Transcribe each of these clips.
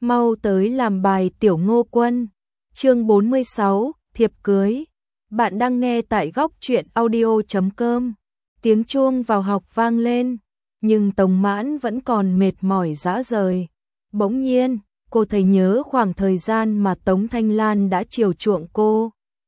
Mau tới làm bài Tiểu Ngô Quân. Chương 46, thiệp cưới. Bạn đang nghe tại góc truyện audio.com. Tiếng chuông vào học vang lên, nhưng Tống Mãn vẫn còn mệt mỏi rã rời. Bỗng nhiên, cô thấy nhớ khoảng thời gian mà Tống Thanh Lan đã chiều chuộng cô.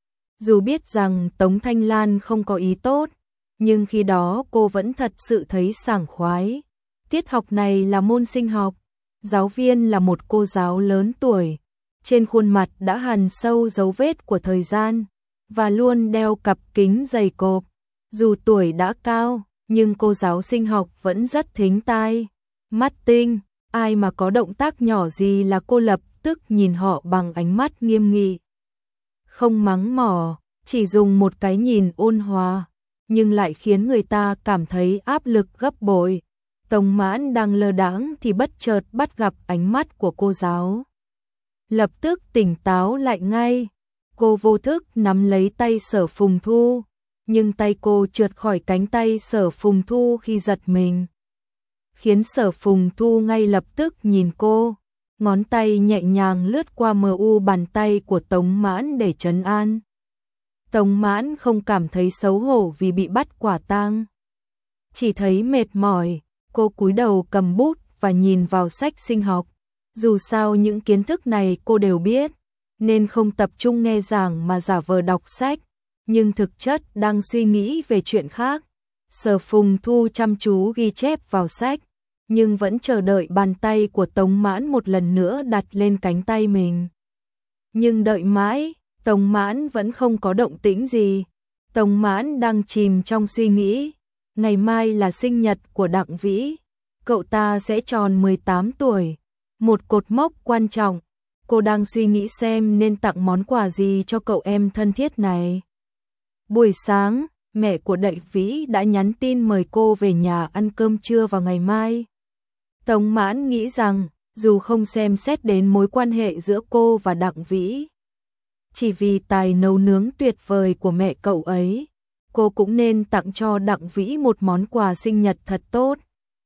Dù biết rằng Tống Thanh Lan không có ý tốt, nhưng khi đó cô vẫn thật sự thấy sảng khoái. Tiết học này là môn sinh học, giáo viên là một cô giáo lớn tuổi, trên khuôn mặt đã hằn sâu dấu vết của thời gian, và luôn đeo cặp kính dày cộp. Dù tuổi đã cao, nhưng cô giáo sinh học vẫn rất thính tai, mắt tinh, ai mà có động tác nhỏ gì là cô lập tức nhìn họ bằng ánh mắt nghiêm nghị. Không mắng mỏ, chỉ dùng một cái nhìn ôn hòa, nhưng lại khiến người ta cảm thấy áp lực gấp bội. Tống Mãn đang lơ đãng thì bất chợt bắt gặp ánh mắt của cô giáo. Lập tức tỉnh táo lại ngay, cô vô thức nắm lấy tay Sở Phùng Thu, nhưng tay cô trượt khỏi cánh tay Sở Phùng Thu khi giật mình, khiến Sở Phùng Thu ngay lập tức nhìn cô, ngón tay nhẹ nhàng lướt qua mờ u bàn tay của Tống Mãn để trấn an. Tống Mãn không cảm thấy xấu hổ vì bị bắt quả tang, chỉ thấy mệt mỏi. Cô cúi đầu cầm bút và nhìn vào sách sinh học. Dù sao những kiến thức này cô đều biết, nên không tập trung nghe giảng mà giả vờ đọc sách, nhưng thực chất đang suy nghĩ về chuyện khác. Sở Phùng Thu chăm chú ghi chép vào sách, nhưng vẫn chờ đợi bàn tay của Tống Mãn một lần nữa đặt lên cánh tay mình. Nhưng đợi mãi, Tống Mãn vẫn không có động tĩnh gì. Tống Mãn đang chìm trong suy nghĩ. Ngày mai là sinh nhật của Đặng Vĩ, cậu ta sẽ tròn 18 tuổi, một cột mốc quan trọng. Cô đang suy nghĩ xem nên tặng món quà gì cho cậu em thân thiết này. Buổi sáng, mẹ của Đặng Vĩ đã nhắn tin mời cô về nhà ăn cơm trưa vào ngày mai. Tống Mãn nghĩ rằng, dù không xem xét đến mối quan hệ giữa cô và Đặng Vĩ, chỉ vì tài nấu nướng tuyệt vời của mẹ cậu ấy, cô cũng nên tặng cho Đặng Vĩ một món quà sinh nhật thật tốt.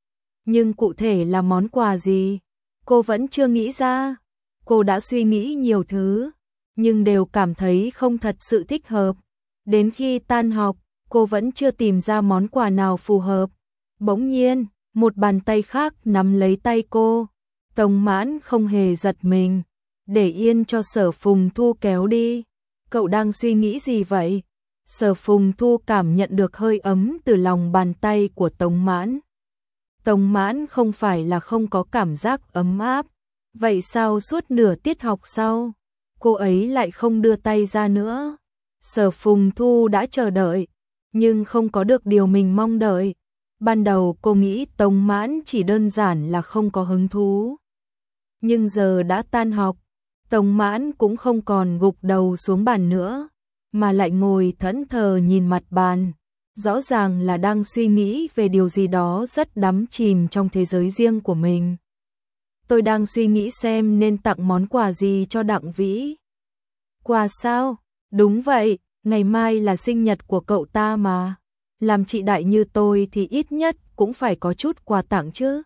Nhưng cụ thể là món quà gì, cô vẫn chưa nghĩ ra. Cô đã suy nghĩ nhiều thứ, nhưng đều cảm thấy không thật sự thích hợp. Đến khi tan học, cô vẫn chưa tìm ra món quà nào phù hợp. Bỗng nhiên, một bàn tay khác nắm lấy tay cô. Tống Mãn không hề giật mình, để yên cho Sở Phùng Thu kéo đi. Cậu đang suy nghĩ gì vậy? Sở Phùng Thu cảm nhận được hơi ấm từ lòng bàn tay của Tống Mãn. Tống Mãn không phải là không có cảm giác ấm áp, vậy sao suốt nửa tiết học sau, cô ấy lại không đưa tay ra nữa? Sở Phùng Thu đã chờ đợi, nhưng không có được điều mình mong đợi. Ban đầu cô nghĩ Tống Mãn chỉ đơn giản là không có hứng thú. Nhưng giờ đã tan học, Tống Mãn cũng không còn gục đầu xuống bàn nữa, mà lại ngồi thẫn thờ nhìn mặt bàn, rõ ràng là đang suy nghĩ về điều gì đó rất đắm chìm trong thế giới riêng của mình. Tôi đang suy nghĩ xem nên tặng món quà gì cho Đặng Vĩ. Quà sao? Đúng vậy, ngày mai là sinh nhật của cậu ta mà. Làm chị đại như tôi thì ít nhất cũng phải có chút quà tặng chứ.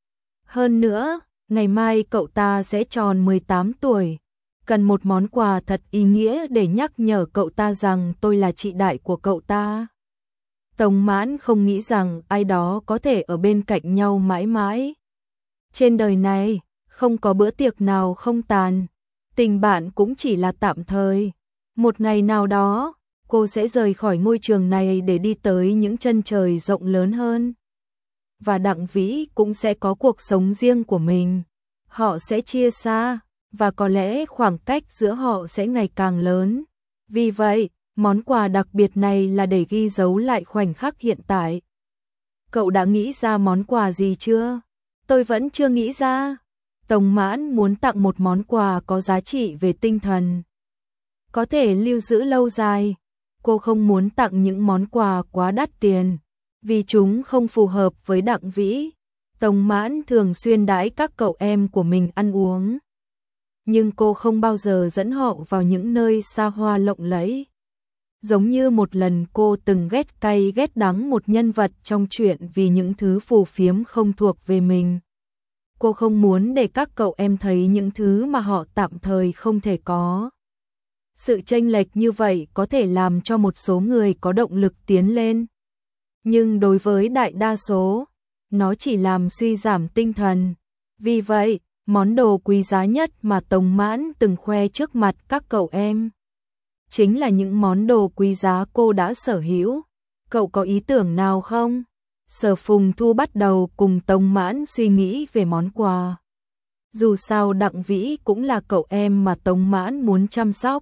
Hơn nữa, ngày mai cậu ta sẽ tròn 18 tuổi. Cần một món quà thật ý nghĩa để nhắc nhở cậu ta rằng tôi là chị đại của cậu ta. Tống Mãn không nghĩ rằng ai đó có thể ở bên cạnh nhau mãi mãi. Trên đời này, không có bữa tiệc nào không tàn. Tình bạn cũng chỉ là tạm thời. Một ngày nào đó, cô sẽ rời khỏi ngôi trường này để đi tới những chân trời rộng lớn hơn. Và Đặng Vĩ cũng sẽ có cuộc sống riêng của mình. Họ sẽ chia xa, và có lẽ khoảng cách giữa họ sẽ ngày càng lớn. Vì vậy, món quà đặc biệt này là để ghi dấu lại khoảnh khắc hiện tại. Cậu đã nghĩ ra món quà gì chưa? Tôi vẫn chưa nghĩ ra. Tống Mãn muốn tặng một món quà có giá trị về tinh thần, có thể lưu giữ lâu dài. Cô không muốn tặng những món quà quá đắt tiền, vì chúng không phù hợp với Đặng Vĩ. Tống Mãn thường xuyên đãi các cậu em của mình ăn uống, nhưng cô không bao giờ dẫn họ vào những nơi xa hoa lộng lẫy. Giống như một lần cô từng ghét cay ghét đắng một nhân vật trong truyện vì những thứ phù phiếm không thuộc về mình. Cô không muốn để các cậu em thấy những thứ mà họ tạm thời không thể có. Sự chênh lệch như vậy có thể làm cho một số người có động lực tiến lên. Nhưng đối với đại đa số, nó chỉ làm suy giảm tinh thần. Vì vậy, món đồ quý giá nhất mà Tống Mãn từng khoe trước mặt các cậu em chính là những món đồ quý giá cô đã sở hữu. Cậu có ý tưởng nào không? Sở Phùng Thu bắt đầu cùng Tống Mãn suy nghĩ về món quà. Dù sao Đặng Vĩ cũng là cậu em mà Tống Mãn muốn chăm sóc,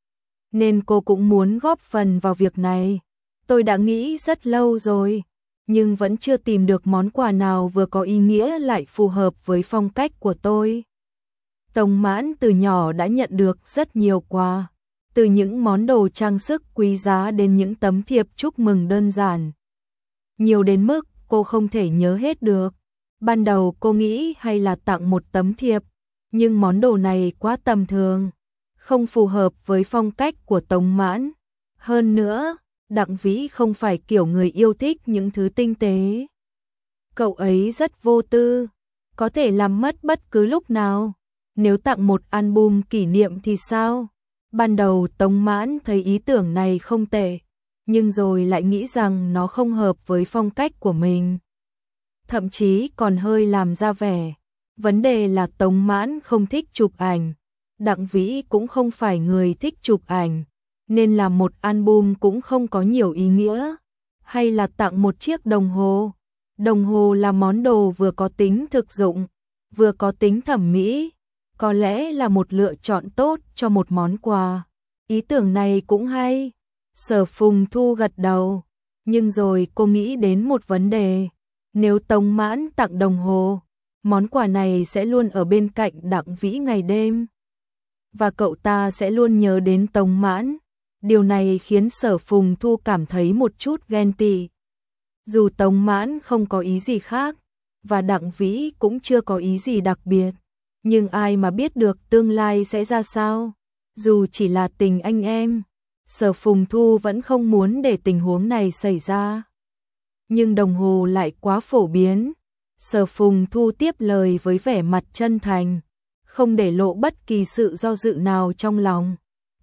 nên cô cũng muốn góp phần vào việc này. Tôi đã nghĩ rất lâu rồi, nhưng vẫn chưa tìm được món quà nào vừa có ý nghĩa lại phù hợp với phong cách của tôi. Tống Mãn từ nhỏ đã nhận được rất nhiều quà, từ những món đồ trang sức quý giá đến những tấm thiệp chúc mừng đơn giản. Nhiều đến mức cô không thể nhớ hết được. Ban đầu cô nghĩ hay là tặng một tấm thiệp, nhưng món đồ này quá tầm thường, không phù hợp với phong cách của Tống Mãn. Hơn nữa, Đặng Vĩ không phải kiểu người yêu thích những thứ tinh tế. Cậu ấy rất vô tư, có thể làm mất bất cứ lúc nào. Nếu tặng một album kỷ niệm thì sao? Ban đầu Tống Mãn thấy ý tưởng này không tệ, nhưng rồi lại nghĩ rằng nó không hợp với phong cách của mình. Thậm chí còn hơi làm ra vẻ. Vấn đề là Tống Mãn không thích chụp ảnh. Đặng Vĩ cũng không phải người thích chụp ảnh, nên làm một album cũng không có nhiều ý nghĩa. Hay là tặng một chiếc đồng hồ. Đồng hồ là món đồ vừa có tính thực dụng, vừa có tính thẩm mỹ. Có lẽ là một lựa chọn tốt cho một món quà. Ý tưởng này cũng hay. Sở Phùng Thu gật đầu. Nhưng rồi cô nghĩ đến một vấn đề. Nếu Tống Mãn tặng đồng hồ, món quà này sẽ luôn ở bên cạnh Đặng Vĩ ngày đêm. Và cậu ta sẽ luôn nhớ đến Tống Mãn. Điều này khiến Sở Phùng Thu cảm thấy một chút ghen tị. Dù Tống Mãn không có ý gì khác, và Đặng Vĩ cũng chưa có ý gì đặc biệt, nhưng ai mà biết được tương lai sẽ ra sao. Dù chỉ là tình anh em, Sở Phùng Thu vẫn không muốn để tình huống này xảy ra. Nhưng đồng hồ lại quá phổ biến. Sở Phùng Thu tiếp lời với vẻ mặt chân thành, không để lộ bất kỳ sự do dự nào trong lòng.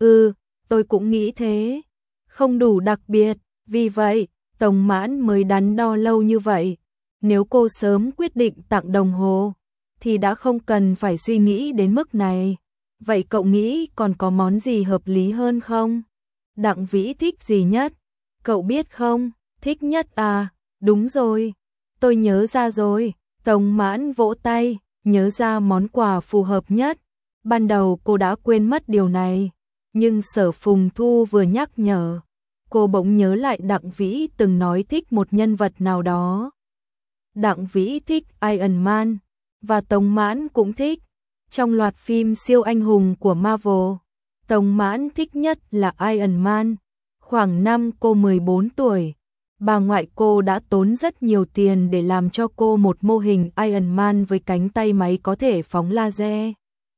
Tôi cũng nghĩ thế. Không đủ đặc biệt, vì vậy, Tống Mãn mới đắn đo lâu như vậy. Nếu cô sớm quyết định tặng đồng hồ, thì đã không cần phải suy nghĩ đến mức này. Vậy cậu nghĩ còn có món gì hợp lý hơn không? Đặng Vĩ thích gì nhất? Cậu biết không? Thích nhất à? Đúng rồi. Tôi nhớ ra rồi. Tống Mãn vỗ tay, nhớ ra món quà phù hợp nhất. Ban đầu cô đã quên mất điều này. Nhưng Sở Phùng Thu vừa nhắc nhở, cô bỗng nhớ lại Đặng Vĩ từng nói thích một nhân vật nào đó. Đặng Vĩ thích Iron Man, và Tống Mãn cũng thích. Trong loạt phim siêu anh hùng của Marvel, Tống Mãn thích nhất là Iron Man. Khoảng năm cô 14 tuổi, bà ngoại cô đã tốn rất nhiều tiền để làm cho cô một mô hình Iron Man với cánh tay máy có thể phóng laser.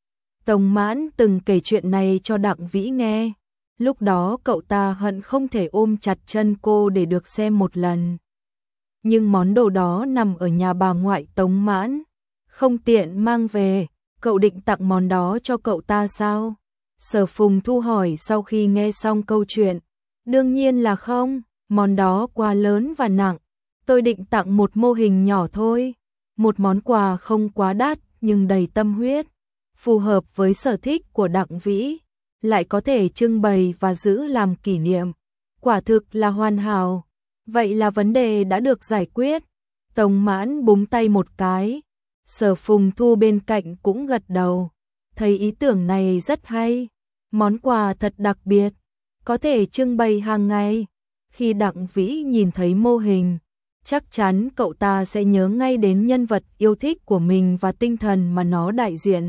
Tống Mãn từng kể chuyện này cho Đặng Vĩ nghe. Lúc đó cậu ta hận không thể ôm chặt chân cô để được xem một lần. Nhưng món đồ đó nằm ở nhà bà ngoại Tống Mãn, không tiện mang về. Cậu định tặng món đó cho cậu ta sao? Sở Phùng Thu hỏi sau khi nghe xong câu chuyện. Đương nhiên là không, món đó quá lớn và nặng. Tôi định tặng một mô hình nhỏ thôi. Một món quà không quá đắt nhưng đầy tâm huyết, phù hợp với sở thích của Đặng Vĩ, lại có thể trưng bày và giữ làm kỷ niệm. Quả thực là hoàn hảo. Vậy là vấn đề đã được giải quyết. Tống Mãn búng tay một cái. Sở Phùng Thu bên cạnh cũng gật đầu. Thấy ý tưởng này rất hay. Món quà thật đặc biệt, có thể trưng bày hàng ngày. Khi Đặng Vĩ nhìn thấy mô hình, chắc chắn cậu ta sẽ nhớ ngay đến nhân vật yêu thích của mình và tinh thần mà nó đại diện.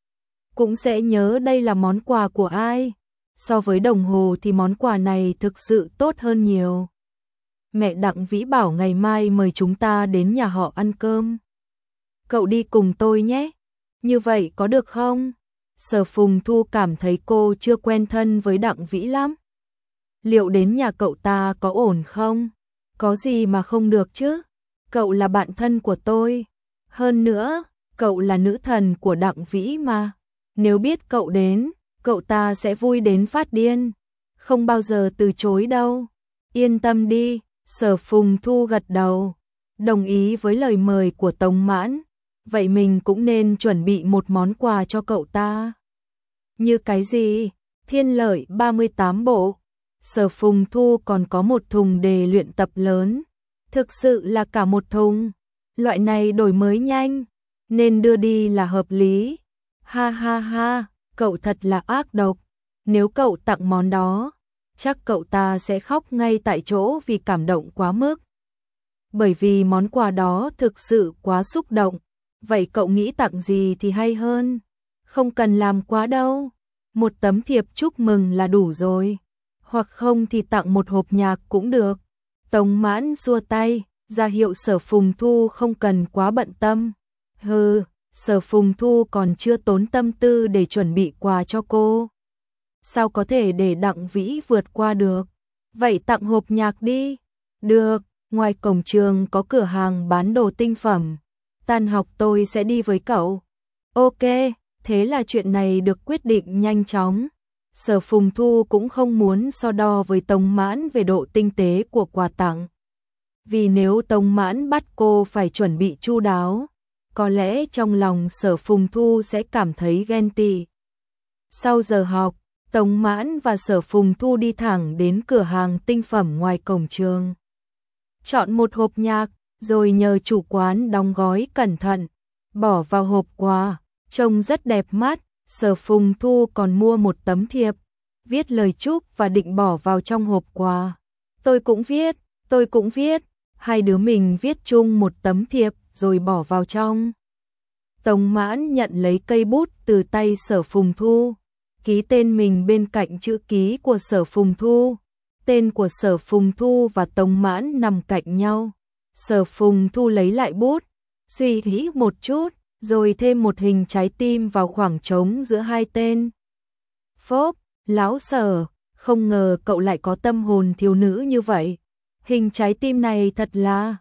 Cũng sẽ nhớ đây là món quà của ai. So với đồng hồ thì món quà này thực sự tốt hơn nhiều. Mẹ Đặng Vĩ bảo ngày mai mời chúng ta đến nhà họ ăn cơm. Cậu đi cùng tôi nhé. Như vậy có được không? Sở Phùng Thu cảm thấy cô chưa quen thân với Đặng Vĩ lắm. Liệu đến nhà cậu ta có ổn không? Có gì mà không được chứ? Cậu là bạn thân của tôi. Hơn nữa, cậu là nữ thần của Đặng Vĩ mà. Nếu biết cậu đến, cậu ta sẽ vui đến phát điên, không bao giờ từ chối đâu. Yên tâm đi, Sở Phùng Thu gật đầu, đồng ý với lời mời của Tống Mãn. Vậy mình cũng nên chuẩn bị một món quà cho cậu ta. Như cái gì? Thiên Lợi 38 bộ. Sở Phùng Thu còn có một thùng đề luyện tập lớn. Thực sự là cả một thùng. Loại này đổi mới nhanh, nên đưa đi là hợp lý. Ha ha ha, cậu thật là ác độc. Nếu cậu tặng món đó, chắc cậu ta sẽ khóc ngay tại chỗ vì cảm động quá mức. Bởi vì món quà đó thực sự quá xúc động. Vậy cậu nghĩ tặng gì thì hay hơn? Không cần làm quá đâu. Một tấm thiệp chúc mừng là đủ rồi. Hoặc không thì tặng một hộp nhạc cũng được. Tống Mãn xua tay, ra hiệu Sở Phùng Thu không cần quá bận tâm. Hừ, Sở Phùng Thu còn chưa tốn tâm tư để chuẩn bị quà cho cô. Sao có thể để Đặng Vĩ vượt qua được? Vậy tặng hộp nhạc đi. Được, ngoài cổng trường có cửa hàng bán đồ tinh phẩm. Tan học tôi sẽ đi với cậu. Ok, thế là chuyện này được quyết định nhanh chóng. Sở Phùng Thu cũng không muốn so đo với Tống Mãn về độ tinh tế của quà tặng. Vì nếu Tống Mãn bắt cô phải chuẩn bị chu đáo, có lẽ trong lòng Sở Phùng Thu sẽ cảm thấy ghen tị. Sau giờ học, Tống Mãn và Sở Phùng Thu đi thẳng đến cửa hàng tinh phẩm ngoài cổng trường. Chọn một hộp nhạc, rồi nhờ chủ quán đóng gói cẩn thận, bỏ vào hộp quà, trông rất đẹp mắt. Sở Phùng Thu còn mua một tấm thiệp, viết lời chúc và định bỏ vào trong hộp quà. Tôi cũng viết, hai đứa mình viết chung một tấm thiệp rồi bỏ vào trong. Tống Mãn nhận lấy cây bút từ tay Sở Phùng Thu, ký tên mình bên cạnh chữ ký của Sở Phùng Thu. Tên của Sở Phùng Thu và Tống Mãn nằm cạnh nhau. Sở Phùng Thu lấy lại bút, suy nghĩ một chút, rồi thêm một hình trái tim vào khoảng trống giữa hai tên. Phốp, lão Sở, không ngờ cậu lại có tâm hồn thiếu nữ như vậy. Hình trái tim này thật là...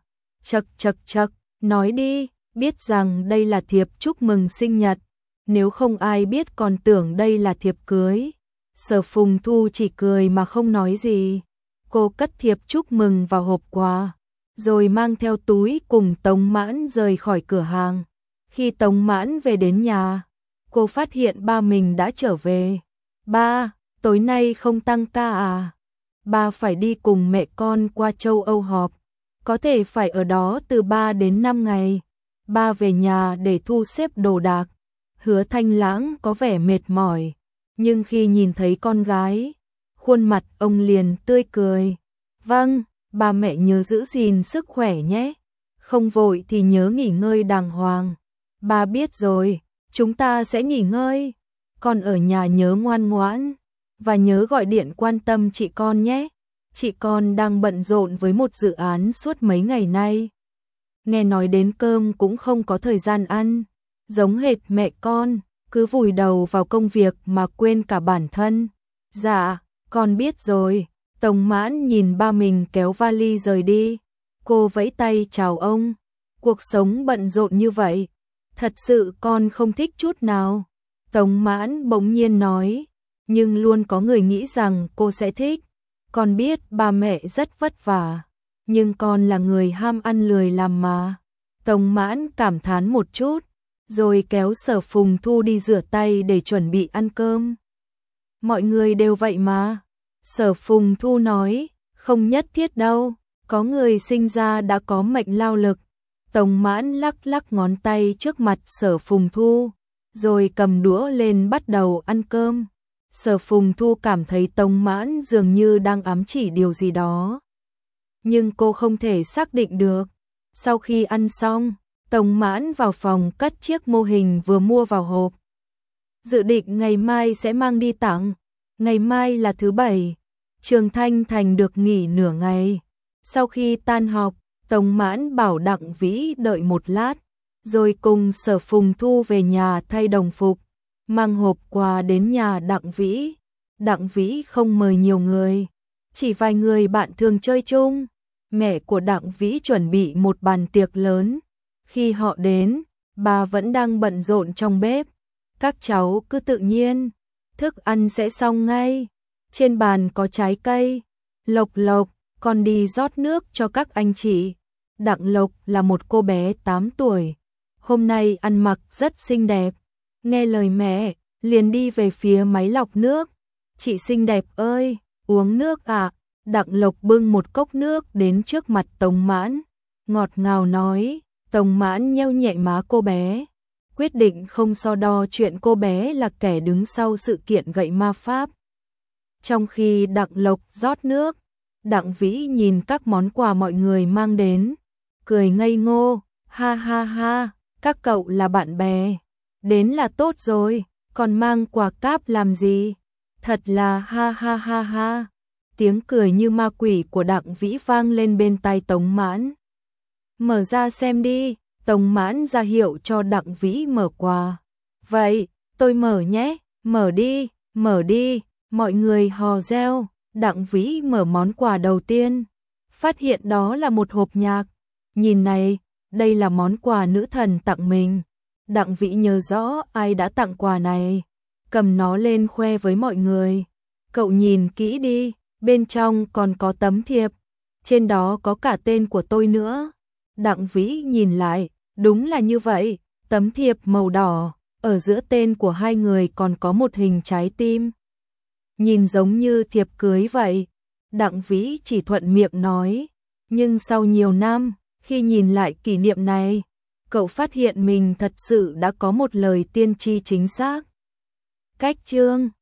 Chậc, nói đi, biết rằng đây là thiệp chúc mừng sinh nhật. Nếu không ai biết còn tưởng đây là thiệp cưới. Sở Phùng Thu chỉ cười mà không nói gì. Cô cất thiệp chúc mừng vào hộp quà, rồi mang theo túi cùng Tống Mãn rời khỏi cửa hàng. Khi Tống Mãn về đến nhà, cô phát hiện ba mình đã trở về. Ba, tối nay không tăng ca à? Ba phải đi cùng mẹ con qua châu Âu họp, có thể phải ở đó từ 3 đến 5 ngày. Ba về nhà để thu xếp đồ đạc. Hứa Thanh Lãng có vẻ mệt mỏi, nhưng khi nhìn thấy con gái, khuôn mặt ông liền tươi cười. Vâng, ba mẹ nhớ giữ gìn sức khỏe nhé. Không vội thì nhớ nghỉ ngơi đàng hoàng. Ba biết rồi, chúng ta sẽ nghỉ ngơi. Con ở nhà nhớ ngoan ngoãn, và nhớ gọi điện quan tâm chị con nhé. Chị con đang bận rộn với một dự án suốt mấy ngày nay. Nghe nói đến cơm cũng không có thời gian ăn, giống hệt mẹ con, cứ vùi đầu vào công việc mà quên cả bản thân. Dạ, con biết rồi. Tống Mãn nhìn ba mình kéo vali rời đi. Cô vẫy tay chào ông. Cuộc sống bận rộn như vậy, thật sự con không thích chút nào. Tống Mãn bỗng nhiên nói, nhưng luôn có người nghĩ rằng cô sẽ thích. Con biết ba mẹ rất vất vả, nhưng con là người ham ăn lười làm mà. Tống Mãn cảm thán một chút, rồi kéo Sở Phùng Thu đi rửa tay để chuẩn bị ăn cơm. Mọi người đều vậy mà. Sở Phùng Thu nói, không nhất thiết đâu, có người sinh ra đã có mệnh lao lực. Tống Mãn lắc lắc ngón tay trước mặt Sở Phùng Thu, rồi cầm đũa lên bắt đầu ăn cơm. Sở Phùng Thu cảm thấy Tống Mãn dường như đang ám chỉ điều gì đó, nhưng cô không thể xác định được. Sau khi ăn xong, Tống Mãn vào phòng cất chiếc mô hình vừa mua vào hộp. Dự định ngày mai sẽ mang đi tặng. Ngày mai là thứ Bảy, trường Thanh Thành được nghỉ nửa ngày. Sau khi tan học, Tống Mãn bảo Đặng Vĩ đợi một lát, rồi cùng Sở Phùng Thu về nhà thay đồng phục, mang hộp quà đến nhà Đặng Vĩ. Đặng Vĩ không mời nhiều người, chỉ vài người bạn thường chơi chung. Mẹ của Đặng Vĩ chuẩn bị một bàn tiệc lớn. Khi họ đến, bà vẫn đang bận rộn trong bếp. Các cháu cứ tự nhiên, thức ăn sẽ xong ngay. Trên bàn có trái cây. Lộc Lộc, con đi rót nước cho các anh chị. Đặng Lộc là một cô bé 8 tuổi. Hôm nay ăn mặc rất xinh đẹp. Nghe lời mẹ, liền đi về phía máy lọc nước. Chị xinh đẹp ơi, uống nước ạ. Đặng Lộc bưng một cốc nước đến trước mặt Tống Mãn. Ngọt ngào nói. Tống Mãn nheo nhẹ má cô bé. Quyết định không so đo chuyện cô bé là kẻ đứng sau sự kiện gậy ma pháp. Trong khi Đặng Lộc rót nước, Đặng Vĩ nhìn các món quà mọi người mang đến, cười ngây ngô, ha ha ha, các cậu là bạn bè, đến là tốt rồi, còn mang quà cáp làm gì? Thật là ha ha ha ha. Tiếng cười như ma quỷ của Đặng Vĩ vang lên bên tai Tống Mãn. Mở ra xem đi, Tống Mãn ra hiệu cho Đặng Vĩ mở quà. Vậy, tôi mở nhé, mở đi, mọi người hò reo. Đặng Vĩ mở món quà đầu tiên, phát hiện đó là một hộp nhạc. Nhìn này, đây là món quà nữ thần tặng mình. Đặng Vĩ nhớ rõ ai đã tặng quà này, cầm nó lên khoe với mọi người. Cậu nhìn kỹ đi, bên trong còn có tấm thiệp, trên đó có cả tên của tôi nữa. Đặng Vĩ nhìn lại, đúng là như vậy, tấm thiệp màu đỏ, ở giữa tên của hai người còn có một hình trái tim. Nhìn giống như thiệp cưới vậy. Đặng Vĩ chỉ thuận miệng nói, nhưng sau nhiều năm, khi nhìn lại kỷ niệm này, cậu phát hiện mình thật sự đã có một lời tiên tri chính xác. Cách chương